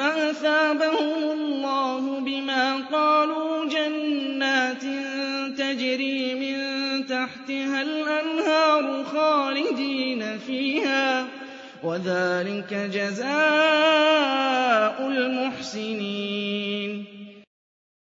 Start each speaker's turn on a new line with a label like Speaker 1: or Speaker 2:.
Speaker 1: فَأَثَابَهُمُ اللَّهُ بِمَا قَالُوا جَنَّاتٍ تَجْرِي مِن تَحْتِهَا الْأَنْهَارُ خَالِدِينَ فِيهَا ۚ وَذَٰلِكَ جَزَاءُ الْمُحْسِنِينَ